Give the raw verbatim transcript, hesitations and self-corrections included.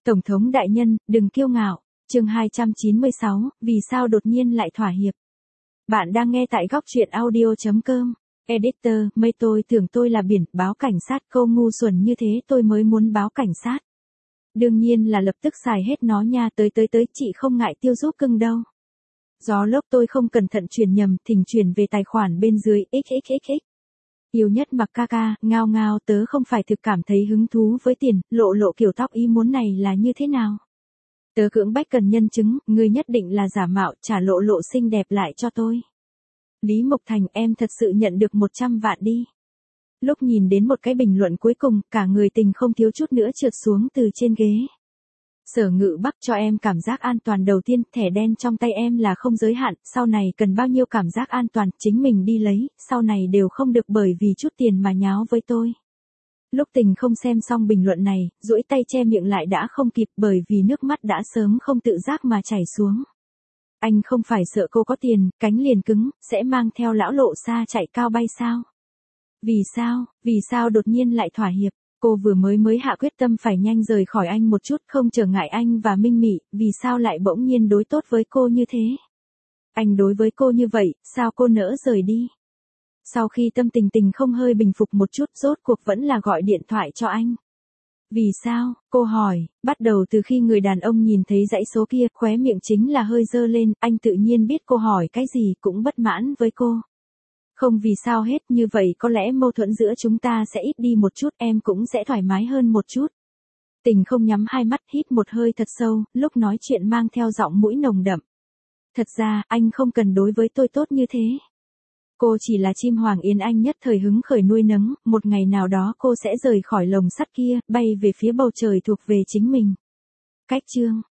Tổng thống đại nhân, đừng kiêu ngạo. Chương hai trăm chín mươi sáu, vì sao đột nhiên lại thỏa hiệp. Bạn đang nghe tại góc truyện audio chấm com. Editor, mây tôi tưởng tôi là biển, báo cảnh sát, câu ngu xuẩn như thế tôi mới muốn báo cảnh sát. Đương nhiên là lập tức xài hết nó nha, tới tới tới, chị không ngại tiêu giúp cưng đâu. Gió lốc tôi không cẩn thận chuyển nhầm, thỉnh chuyển về tài khoản bên dưới, xxxx. Yêu nhất mặc ca ca, ngao ngao, tớ không phải thực cảm thấy hứng thú với tiền, lộ lộ kiểu tóc ý muốn này là như thế nào. Tớ cưỡng bách cần nhân chứng, ngươi nhất định là giả mạo, trả lộ lộ xinh đẹp lại cho tôi. Lý Mộc Thành, em thật sự nhận được một trăm vạn đi. Lúc nhìn đến một cái bình luận cuối cùng, cả người tình không thiếu chút nữa trượt xuống từ trên ghế. Sở Ngự Bắc cho em cảm giác an toàn đầu tiên, thẻ đen trong tay em là không giới hạn, sau này cần bao nhiêu cảm giác an toàn, chính mình đi lấy, sau này đều không được bởi vì chút tiền mà nháo với tôi. Lúc tình không xem xong bình luận này, duỗi tay che miệng lại đã không kịp bởi vì nước mắt đã sớm không tự giác mà chảy xuống. Anh không phải sợ cô có tiền, cánh liền cứng, sẽ mang theo lão lộ xa chạy cao bay sao? Vì sao, vì sao đột nhiên lại thỏa hiệp? Cô vừa mới mới hạ quyết tâm phải nhanh rời khỏi anh một chút, không trở ngại anh và Minh Mị, vì sao lại bỗng nhiên đối tốt với cô như thế? Anh đối với cô như vậy, sao cô nỡ rời đi? Sau khi tâm tình tình không hơi bình phục một chút, rốt cuộc vẫn là gọi điện thoại cho anh. Vì sao, cô hỏi, bắt đầu từ khi người đàn ông nhìn thấy dãy số kia, khóe miệng chính là hơi dơ lên, anh tự nhiên biết cô hỏi cái gì, cũng bất mãn với cô. Không vì sao hết, như vậy có lẽ mâu thuẫn giữa chúng ta sẽ ít đi một chút, em cũng sẽ thoải mái hơn một chút. Tình không nhắm hai mắt, hít một hơi thật sâu, lúc nói chuyện mang theo giọng mũi nồng đậm. Thật ra, anh không cần đối với tôi tốt như thế. Cô chỉ là chim hoàng yến anh nhất thời hứng khởi nuôi nấng, một ngày nào đó cô sẽ rời khỏi lồng sắt kia, bay về phía bầu trời thuộc về chính mình. Cách chương